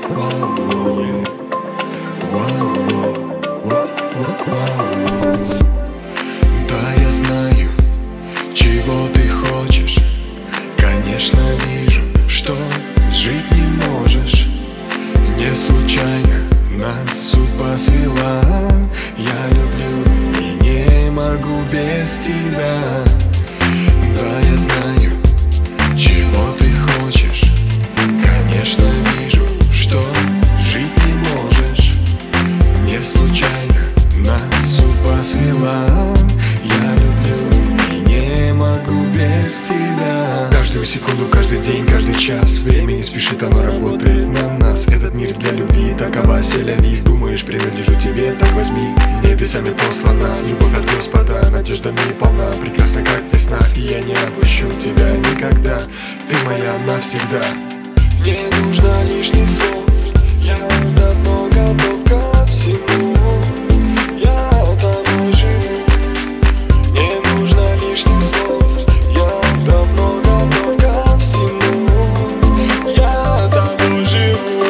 Да, я знаю, чего ты хочешь. Конечно, вижу, что жить не можешь. Не случайно нас судьба свела. Я люблю и не могу без тебя. Да, я знаю, чего ты хочешь. Конечно, вижу, что жить не можешь. Не случайно нас судьба свела. Я люблю и не могу без тебя. Каждую секунду, каждый день, каждый час время не спешит, оно работает на нас. Этот мир для любви, такова селяви. Думаешь, принадлежу тебе, так возьми. Небесами послана любовь от Господа, надеждами полна, прекрасна как весна. И я не опущу тебя никогда, ты моя навсегда. Не нужно лишних слов, я давно готов ко всему. Я тобой живу. Не нужно лишних слов, я давно готов ко всему. Я тобой живу.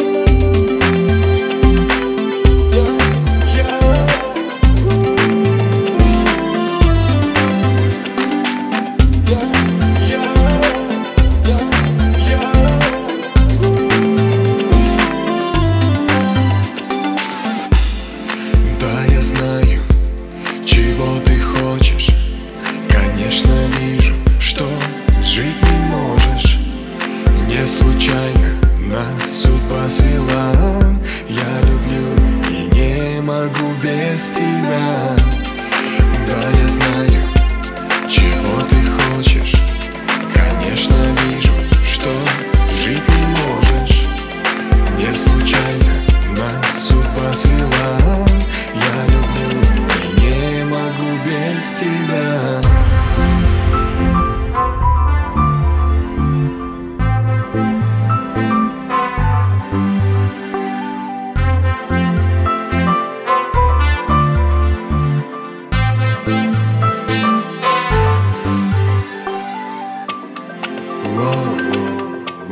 Да, я знаю, чего ты хочешь. Конечно, вижу, что жить не можешь. Не случайно нас судьба свела. Я люблю и не могу без тебя. Да, я знаю, чего ты хочешь. Конечно, вижу, что жить не можешь. Не случайно нас судьба свела. Я люблю и не могу без тебя.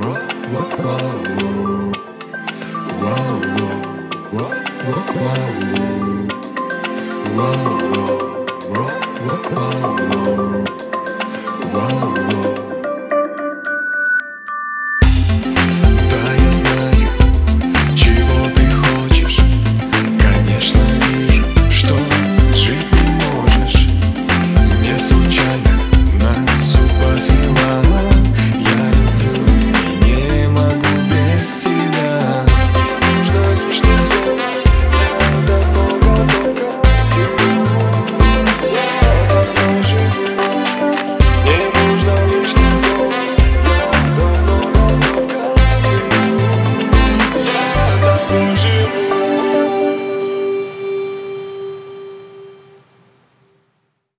Wow.